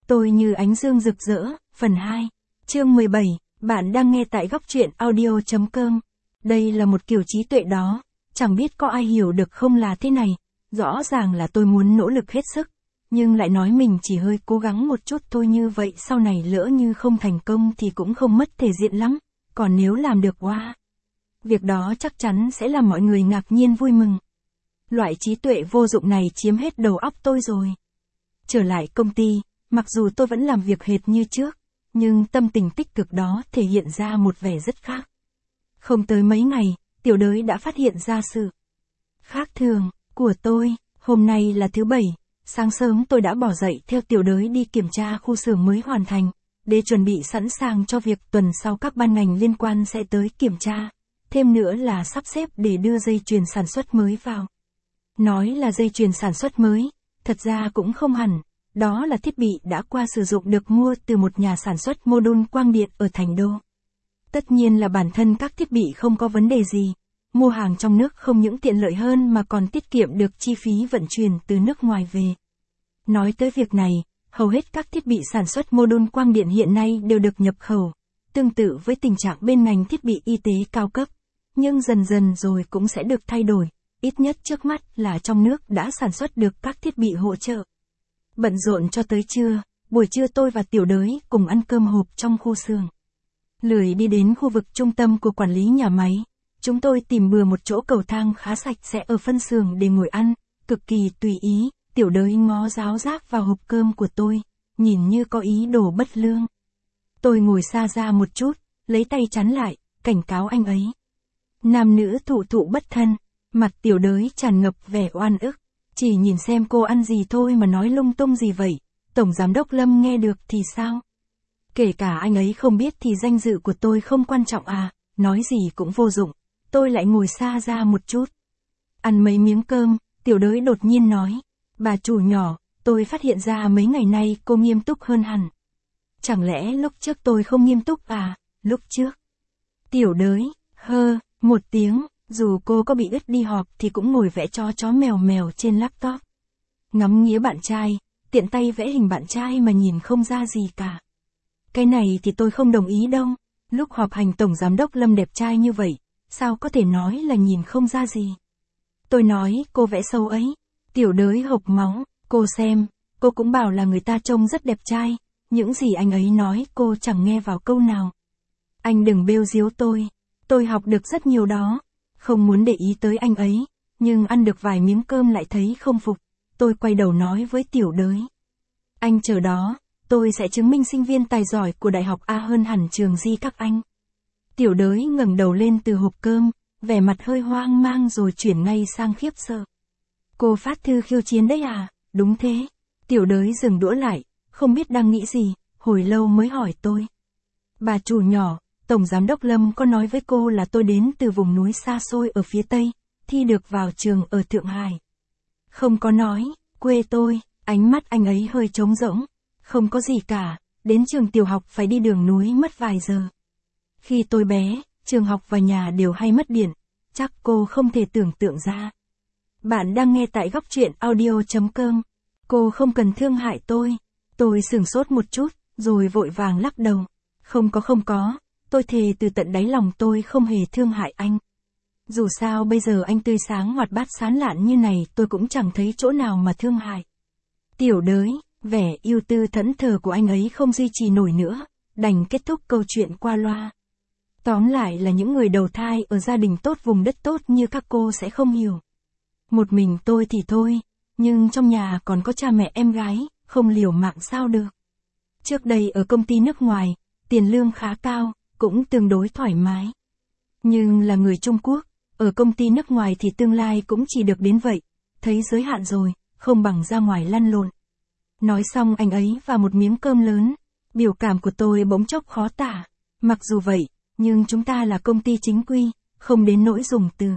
Tôi như ánh dương rực rỡ, phần 2, chương 17, bạn đang nghe tại góc truyện audio.com. Đây là một kiểu trí tuệ đó, chẳng biết có ai hiểu được không là thế này, rõ ràng là tôi muốn nỗ lực hết sức, nhưng lại nói mình chỉ hơi cố gắng một chút thôi, như vậy sau này lỡ như không thành công thì cũng không mất thể diện lắm, còn nếu làm được việc đó chắc chắn sẽ làm mọi người ngạc nhiên vui mừng. Loại trí tuệ vô dụng này chiếm hết đầu óc tôi rồi. Trở lại công ty, mặc dù tôi vẫn làm việc hệt như trước, nhưng tâm tình tích cực đó thể hiện ra một vẻ rất khác. Không tới mấy ngày, Tiểu Đới đã phát hiện ra sự khác thường của tôi. Hôm nay là thứ Bảy, sáng sớm tôi đã bỏ dậy theo Tiểu Đới đi kiểm tra khu xưởng mới hoàn thành, để chuẩn bị sẵn sàng cho việc tuần sau các ban ngành liên quan sẽ tới kiểm tra. Thêm nữa là sắp xếp để đưa dây chuyền sản xuất mới vào. Nói là dây chuyền sản xuất mới, thật ra cũng không hẳn. Đó là thiết bị đã qua sử dụng được mua từ một nhà sản xuất mô đun quang điện ở Thành Đô. Tất nhiên là bản thân các thiết bị không có vấn đề gì. Mua hàng trong nước không những tiện lợi hơn mà còn tiết kiệm được chi phí vận chuyển từ nước ngoài về. Nói tới việc này, hầu hết các thiết bị sản xuất mô đun quang điện hiện nay đều được nhập khẩu. Tương tự với tình trạng bên ngành thiết bị y tế cao cấp. Nhưng dần dần rồi cũng sẽ được thay đổi. Ít nhất trước mắt là trong nước đã sản xuất được các thiết bị hỗ trợ. Bận rộn cho tới trưa, buổi trưa tôi và Tiểu Đới cùng ăn cơm hộp trong khu xưởng. Lười đi đến khu vực trung tâm của quản lý nhà máy, chúng tôi tìm bừa một chỗ cầu thang khá sạch sẽ ở phân xưởng để ngồi ăn, cực kỳ tùy ý. Tiểu Đới ngó giáo giác vào hộp cơm của tôi, nhìn như có ý đồ bất lương. Tôi ngồi xa ra một chút, lấy tay chắn lại, cảnh cáo anh ấy. Nam nữ thụ thụ bất thân, mặt Tiểu Đới tràn ngập vẻ oan ức. Chỉ nhìn xem cô ăn gì thôi mà nói lung tung gì vậy, Tổng Giám đốc Lâm nghe được thì sao? Kể cả anh ấy không biết thì danh dự của tôi không quan trọng à, nói gì cũng vô dụng, tôi lại ngồi xa ra một chút. Ăn mấy miếng cơm, Tiểu Đới đột nhiên nói, bà chủ nhỏ, tôi phát hiện ra mấy ngày nay cô nghiêm túc hơn hẳn. Chẳng lẽ lúc trước tôi không nghiêm túc à, lúc trước? Tiểu Đới, một tiếng. Dù cô có bị ứt đi họp thì cũng ngồi vẽ cho chó mèo mèo trên laptop. Ngắm nghía bạn trai, tiện tay vẽ hình bạn trai mà nhìn không ra gì cả. Cái này thì tôi không đồng ý đâu. Lúc họp hành Tổng Giám đốc Lâm đẹp trai như vậy, sao có thể nói là nhìn không ra gì? Tôi nói cô vẽ sâu ấy. Tiểu Đới hộc máu, cô xem, cô cũng bảo là người ta trông rất đẹp trai. Những gì anh ấy nói cô chẳng nghe vào câu nào. Anh đừng bêu diếu tôi học được rất nhiều đó. Không muốn để ý tới anh ấy, nhưng ăn được vài miếng cơm lại thấy không phục. Tôi quay đầu nói với Tiểu Đới. Anh chờ đó, tôi sẽ chứng minh sinh viên tài giỏi của đại học A hơn hẳn trường Di các anh. Tiểu Đới ngẩng đầu lên từ hộp cơm, vẻ mặt hơi hoang mang rồi chuyển ngay sang khiếp sợ. Cô phát thư khiêu chiến đấy à? Đúng thế. Tiểu Đới dừng đũa lại, không biết đang nghĩ gì, hồi lâu mới hỏi tôi. Bà chủ nhỏ, Tổng Giám đốc Lâm có nói với cô là tôi đến từ vùng núi xa xôi ở phía Tây, thi được vào trường ở Thượng Hải. Không có nói, quê tôi, ánh mắt anh ấy hơi trống rỗng. Không có gì cả, đến trường tiểu học phải đi đường núi mất vài giờ. Khi tôi bé, trường học và nhà đều hay mất điện, chắc cô không thể tưởng tượng ra. Bạn đang nghe tại góc truyện audio.com. Cô không cần thương hại tôi sửng sốt một chút, rồi vội vàng lắc đầu. Không có. Tôi thề từ tận đáy lòng tôi không hề thương hại anh. Dù sao bây giờ anh tươi sáng hoạt bát sán lạn như này tôi cũng chẳng thấy chỗ nào mà thương hại. Tiểu Đới, vẻ ưu tư thẫn thờ của anh ấy không duy trì nổi nữa, đành kết thúc câu chuyện qua loa. Tóm lại là những người đầu thai ở gia đình tốt vùng đất tốt như các cô sẽ không hiểu. Một mình tôi thì thôi, nhưng trong nhà còn có cha mẹ em gái, không liều mạng sao được. Trước đây ở công ty nước ngoài, tiền lương khá cao, cũng tương đối thoải mái. Nhưng là người Trung Quốc, ở công ty nước ngoài thì tương lai cũng chỉ được đến vậy, thấy giới hạn rồi, không bằng ra ngoài lăn lộn. Nói xong anh ấy vào một miếng cơm lớn, biểu cảm của tôi bỗng chốc khó tả. Mặc dù vậy, nhưng chúng ta là công ty chính quy, không đến nỗi dùng từ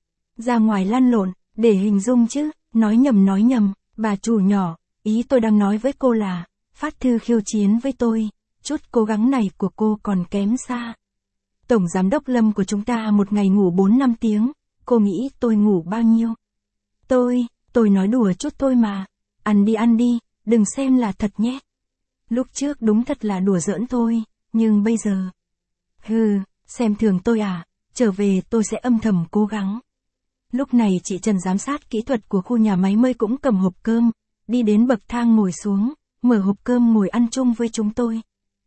ra ngoài lăn lộn, để hình dung chứ, nói nhầm, bà chủ nhỏ, ý tôi đang nói với cô là, phát thư khiêu chiến với tôi. Chút cố gắng này của cô còn kém xa. Tổng Giám đốc Lâm của chúng ta một ngày ngủ 4-5 tiếng, cô nghĩ tôi ngủ bao nhiêu? Tôi nói đùa chút thôi mà. Ăn đi, đừng xem là thật nhé. Lúc trước đúng thật là đùa giỡn thôi, nhưng bây giờ... xem thường tôi à, trở về tôi sẽ âm thầm cố gắng. Lúc này chị Trần giám sát kỹ thuật của khu nhà máy mới cũng cầm hộp cơm, đi đến bậc thang ngồi xuống, mở hộp cơm ngồi ăn chung với chúng tôi.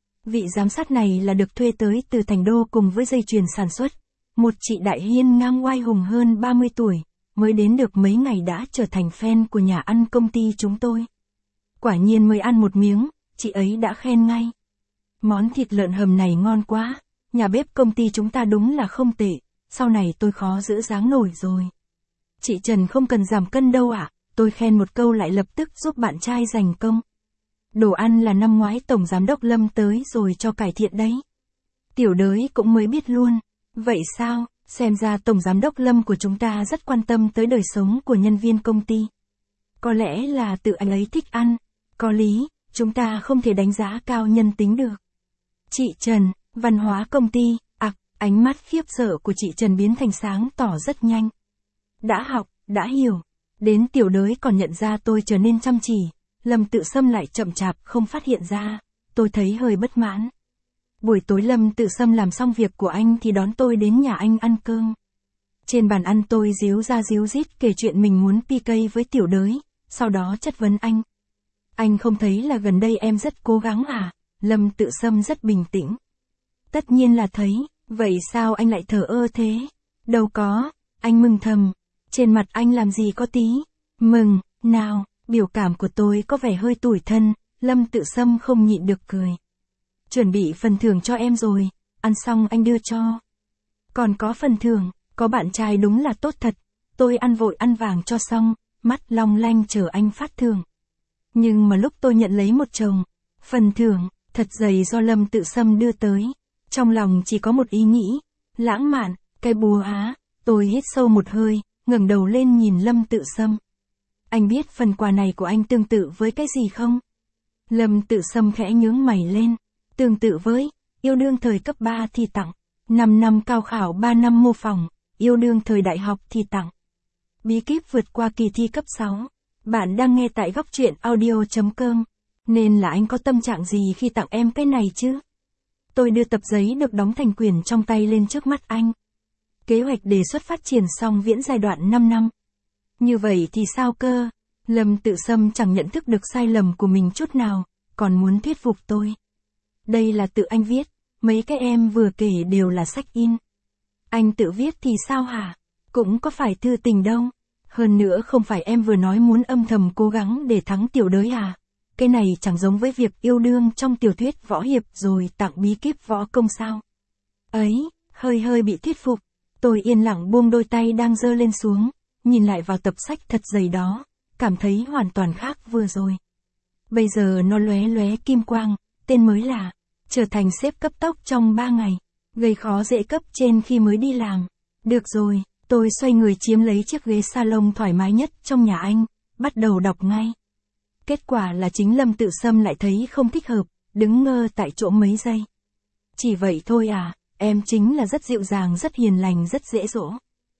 Vị giám sát này là được thuê tới từ Thành Đô cùng với dây chuyền sản xuất. Một chị đại hiên ngang oai hùng hơn 30 tuổi, mới đến được mấy ngày đã trở thành fan của nhà ăn công ty chúng tôi. Quả nhiên mới ăn một miếng, chị ấy đã khen ngay. Món thịt lợn hầm này ngon quá, nhà bếp công ty chúng ta đúng là không tệ, sau này tôi khó giữ dáng nổi rồi. Chị Trần không cần giảm cân đâu ạ, tôi khen một câu lại lập tức giúp bạn trai giành công. Đồ ăn là năm ngoái Tổng Giám đốc Lâm tới rồi cho cải thiện đấy. Tiểu đới cũng mới biết luôn. Vậy sao, xem ra Tổng Giám đốc Lâm của chúng ta rất quan tâm tới đời sống của nhân viên công ty. Có lẽ là tự anh ấy thích ăn. Có lý, chúng ta không thể đánh giá cao nhân tính được. Chị Trần, văn hóa công ty, ánh mắt khiếp sợ của chị Trần biến thành sáng tỏ rất nhanh. Đã học, đã hiểu. Đến tiểu đới còn nhận ra tôi trở nên chăm chỉ. Lâm Tự Sâm lại chậm chạp không phát hiện ra. Tôi thấy hơi bất mãn. Buổi tối Lâm Tự Sâm làm xong việc của anh thì đón tôi đến nhà anh ăn cơm. Trên bàn ăn tôi díu ra díu dít kể chuyện mình muốn PK với tiểu đới, sau đó chất vấn anh. Anh không thấy là gần đây em rất cố gắng à? Lâm Tự Sâm rất bình tĩnh. Tất nhiên là thấy, vậy sao anh lại thờ ơ thế? Đâu có, anh mừng thầm. Trên mặt anh làm gì có tí mừng, nào, biểu cảm của tôi có vẻ hơi tủi thân, Lâm Tự Sâm không nhịn được cười. Chuẩn bị phần thưởng cho em rồi, ăn xong anh đưa cho. Còn có phần thưởng, có bạn trai đúng là tốt thật, tôi ăn vội ăn vàng cho xong, mắt long lanh chờ anh phát thưởng. Nhưng mà lúc tôi nhận lấy một chồng, phần thưởng, thật dày do Lâm Tự Sâm đưa tới, trong lòng chỉ có một ý nghĩ, lãng mạn, cái bùa á, tôi hít sâu một hơi, ngẩng đầu lên nhìn Lâm Tự Sâm. Anh biết phần quà này của anh tương tự với cái gì không? Lâm Tự Sâm khẽ nhướng mày lên. Tương tự với, yêu đương thời cấp 3 thì tặng, 5 năm cao khảo 3 năm mô phỏng, yêu đương thời đại học thì tặng. Bí kíp vượt qua kỳ thi cấp 6. Bạn đang nghe tại góc truyện audio.com. Nên là anh có tâm trạng gì khi tặng em cái này chứ? Tôi đưa tập giấy được đóng thành quyển trong tay lên trước mắt anh. Kế hoạch đề xuất phát triển song viễn giai đoạn 5 năm. Như vậy thì sao cơ? Lâm Tự Sâm chẳng nhận thức được sai lầm của mình chút nào, còn muốn thuyết phục tôi. Đây là tự anh viết, mấy cái em vừa kể đều là sách in. Anh tự viết thì sao hả? Cũng có phải thư tình đâu. Hơn nữa không phải em vừa nói muốn âm thầm cố gắng để thắng tiểu đới à? Cái này chẳng giống với việc yêu đương trong tiểu thuyết võ hiệp rồi tặng bí kíp võ công sao? Ấy, hơi bị thuyết phục. Tôi yên lặng buông đôi tay đang giơ lên xuống, nhìn lại vào tập sách thật dày đó, cảm thấy hoàn toàn khác vừa rồi. Bây giờ nó lóe lóe kim quang, tên mới là trở thành sếp cấp tốc trong 3 ngày, gây khó dễ cấp trên khi mới đi làm. Được rồi, tôi xoay người chiếm lấy chiếc ghế salon thoải mái nhất trong nhà anh, bắt đầu đọc ngay. Kết quả là chính Lâm Tự Sâm lại thấy không thích hợp, đứng ngơ tại chỗ mấy giây. Chỉ vậy thôi à, em chính là rất dịu dàng, rất hiền lành, rất dễ dỗ.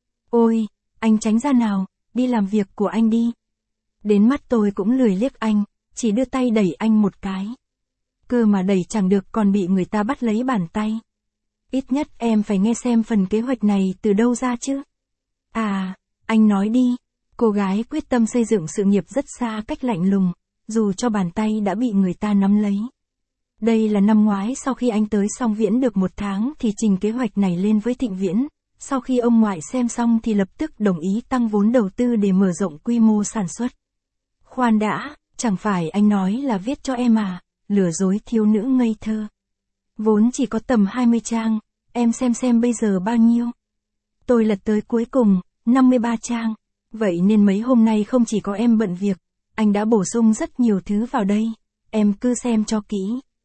Ôi, anh tránh ra nào, đi làm việc của anh đi. Đến mắt tôi cũng lười liếc anh, chỉ đưa tay đẩy anh một cái. Cơ mà đẩy chẳng được còn bị người ta bắt lấy bàn tay. Ít nhất em phải nghe xem phần kế hoạch này từ đâu ra chứ. À, anh nói đi. Cô gái quyết tâm xây dựng sự nghiệp rất xa cách lạnh lùng, dù cho bàn tay đã bị người ta nắm lấy. Đây là năm ngoái sau khi anh tới Song Viễn được 1 tháng thì trình kế hoạch này lên với Thịnh Viễn. Sau khi ông ngoại xem xong thì lập tức đồng ý tăng vốn đầu tư để mở rộng quy mô sản xuất. Khoan đã, chẳng phải anh nói là viết cho em à, lừa dối thiếu nữ ngây thơ. Vốn chỉ có tầm 20 trang, em xem bây giờ bao nhiêu. Tôi lật tới cuối cùng, 53 trang. Vậy nên mấy hôm nay không chỉ có em bận việc, anh đã bổ sung rất nhiều thứ vào đây, em cứ xem cho kỹ.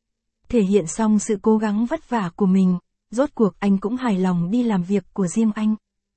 Thể hiện xong sự cố gắng vất vả của mình, rốt cuộc anh cũng hài lòng đi làm việc của riêng anh.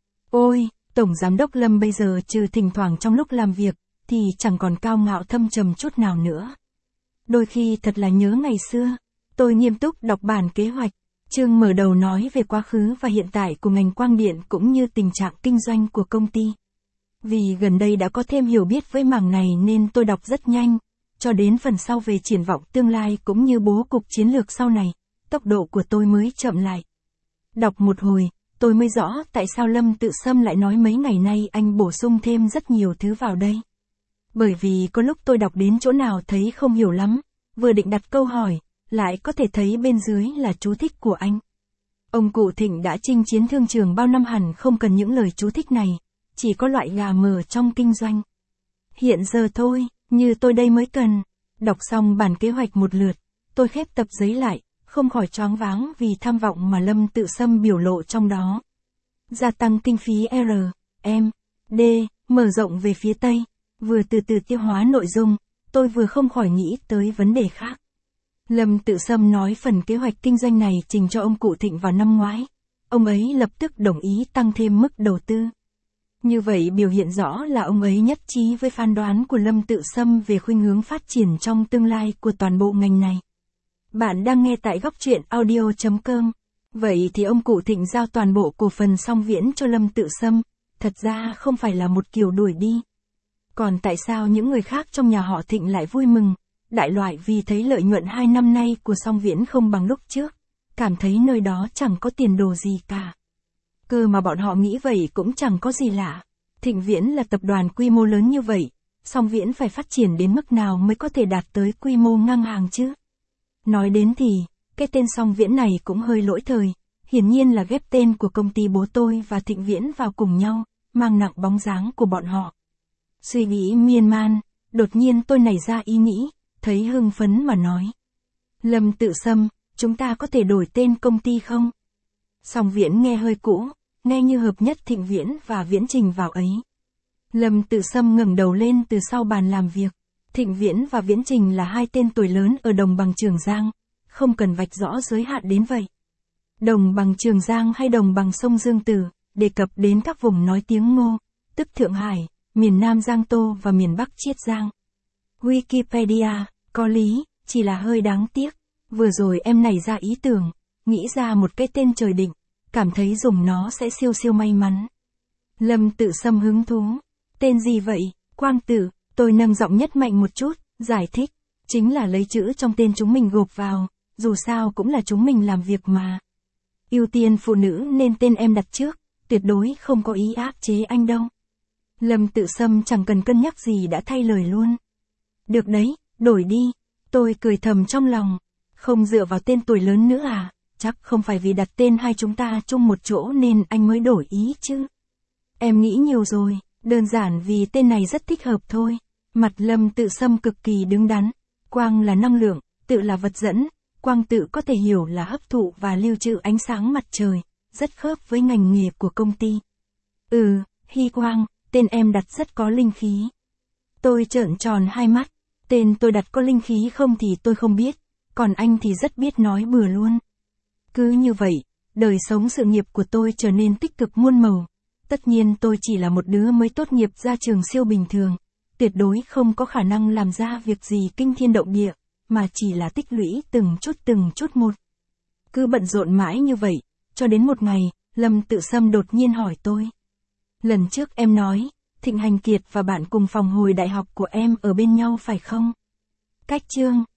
Ôi, Tổng Giám đốc Lâm bây giờ trừ thỉnh thoảng trong lúc làm việc, thì chẳng còn cao ngạo thâm trầm chút nào nữa. Đôi khi thật là nhớ ngày xưa, tôi nghiêm túc đọc bản kế hoạch, chương mở đầu nói về quá khứ và hiện tại của ngành quang điện cũng như tình trạng kinh doanh của công ty. Vì gần đây đã có thêm hiểu biết với mảng này nên tôi đọc rất nhanh, cho đến phần sau về triển vọng tương lai cũng như bố cục chiến lược sau này, tốc độ của tôi mới chậm lại. Đọc một hồi, tôi mới rõ tại sao Lâm Tự Sâm lại nói mấy ngày nay anh bổ sung thêm rất nhiều thứ vào đây. Bởi vì có lúc tôi đọc đến chỗ nào thấy không hiểu lắm, vừa định đặt câu hỏi, lại có thể thấy bên dưới là chú thích của anh. Ông cụ Thịnh đã chinh chiến thương trường bao năm hẳn không cần những lời chú thích này, chỉ có loại gà mờ trong kinh doanh. Hiện giờ thôi, như tôi đây mới cần. Đọc xong bản kế hoạch một lượt, tôi khép tập giấy lại, không khỏi choáng váng vì tham vọng mà Lâm Tự Sâm biểu lộ trong đó. Gia tăng kinh phí R, M, D, mở rộng về phía Tây. Vừa từ từ tiêu hóa nội dung, tôi vừa không khỏi nghĩ tới vấn đề khác. Lâm Tự Sâm nói phần kế hoạch kinh doanh này trình cho ông cụ Thịnh vào năm ngoái. Ông ấy lập tức đồng ý tăng thêm mức đầu tư. Như vậy biểu hiện rõ là ông ấy nhất trí với phán đoán của Lâm Tự Sâm về khuynh hướng phát triển trong tương lai của toàn bộ ngành này. Bạn đang nghe tại Góc Truyện Audio.com. Vậy thì ông cụ Thịnh giao toàn bộ cổ phần Song Viễn cho Lâm Tự Sâm, thật ra không phải là một kiểu đuổi đi. Còn tại sao những người khác trong nhà họ Thịnh lại vui mừng, đại loại vì thấy lợi nhuận 2 năm nay của Song Viễn không bằng lúc trước, cảm thấy nơi đó chẳng có tiền đồ gì cả. Cơ mà bọn họ nghĩ vậy cũng chẳng có gì lạ. Thịnh Viễn là tập đoàn quy mô lớn như vậy, Song Viễn phải phát triển đến mức nào mới có thể đạt tới quy mô ngang hàng chứ? Nói đến thì, cái tên Song Viễn này cũng hơi lỗi thời, hiển nhiên là ghép tên của công ty bố tôi và Thịnh Viễn vào cùng nhau, mang nặng bóng dáng của bọn họ. Suy nghĩ miên man, đột nhiên tôi nảy ra ý nghĩ, thấy hưng phấn mà nói. Lâm Tự Sâm, chúng ta có thể đổi tên công ty không? Song Viễn nghe hơi cũ, nghe như hợp nhất Thịnh Viễn và Viễn Trình vào ấy. Lâm Tự Sâm ngẩng đầu lên từ sau bàn làm việc. Thịnh Viễn và Viễn Trình là hai tên tuổi lớn ở đồng bằng Trường Giang, không cần vạch rõ giới hạn đến vậy. Đồng bằng Trường Giang hay đồng bằng sông Dương Tử, đề cập đến các vùng nói tiếng Ngô, tức Thượng Hải, miền Nam Giang Tô và miền Bắc Chiết Giang. Wikipedia, có lý, chỉ là hơi đáng tiếc. Vừa rồi em nảy ra ý tưởng, nghĩ ra một cái tên trời định, cảm thấy dùng nó sẽ siêu siêu may mắn. Lâm Tự Sâm hứng thú. Tên gì vậy? Quang Tử, tôi nâng giọng nhất mạnh một chút, giải thích. Chính là lấy chữ trong tên chúng mình gộp vào, dù sao cũng là chúng mình làm việc mà. Ưu tiên phụ nữ nên tên em đặt trước, tuyệt đối không có ý áp chế anh đâu. Lâm Tự Sâm chẳng cần cân nhắc gì đã thay lời luôn. Được đấy, đổi đi. Tôi cười thầm trong lòng. Không dựa vào tên tuổi lớn nữa à? Chắc không phải vì đặt tên hai chúng ta chung một chỗ nên anh mới đổi ý chứ. Em nghĩ nhiều rồi, đơn giản vì tên này rất thích hợp thôi. Mặt Lâm Tự Sâm cực kỳ đứng đắn. Quang là năng lượng, tự là vật dẫn. Quang tự có thể hiểu là hấp thụ và lưu trữ ánh sáng mặt trời, rất khớp với ngành nghề của công ty. Hy Quang, tên em đặt rất có linh khí. Tôi trợn tròn hai mắt, tên tôi đặt có linh khí không thì tôi không biết, còn anh thì rất biết nói bừa luôn. Cứ như vậy, đời sống sự nghiệp của tôi trở nên tích cực muôn màu. Tất nhiên tôi chỉ là một đứa mới tốt nghiệp ra trường siêu bình thường, tuyệt đối không có khả năng làm ra việc gì kinh thiên động địa, mà chỉ là tích lũy từng chút một. Cứ bận rộn mãi như vậy, cho đến một ngày, Lâm Tự Sâm đột nhiên hỏi tôi. Lần trước em nói, Thịnh Hành Kiệt và bạn cùng phòng hồi đại học của em ở bên nhau phải không? Cách chương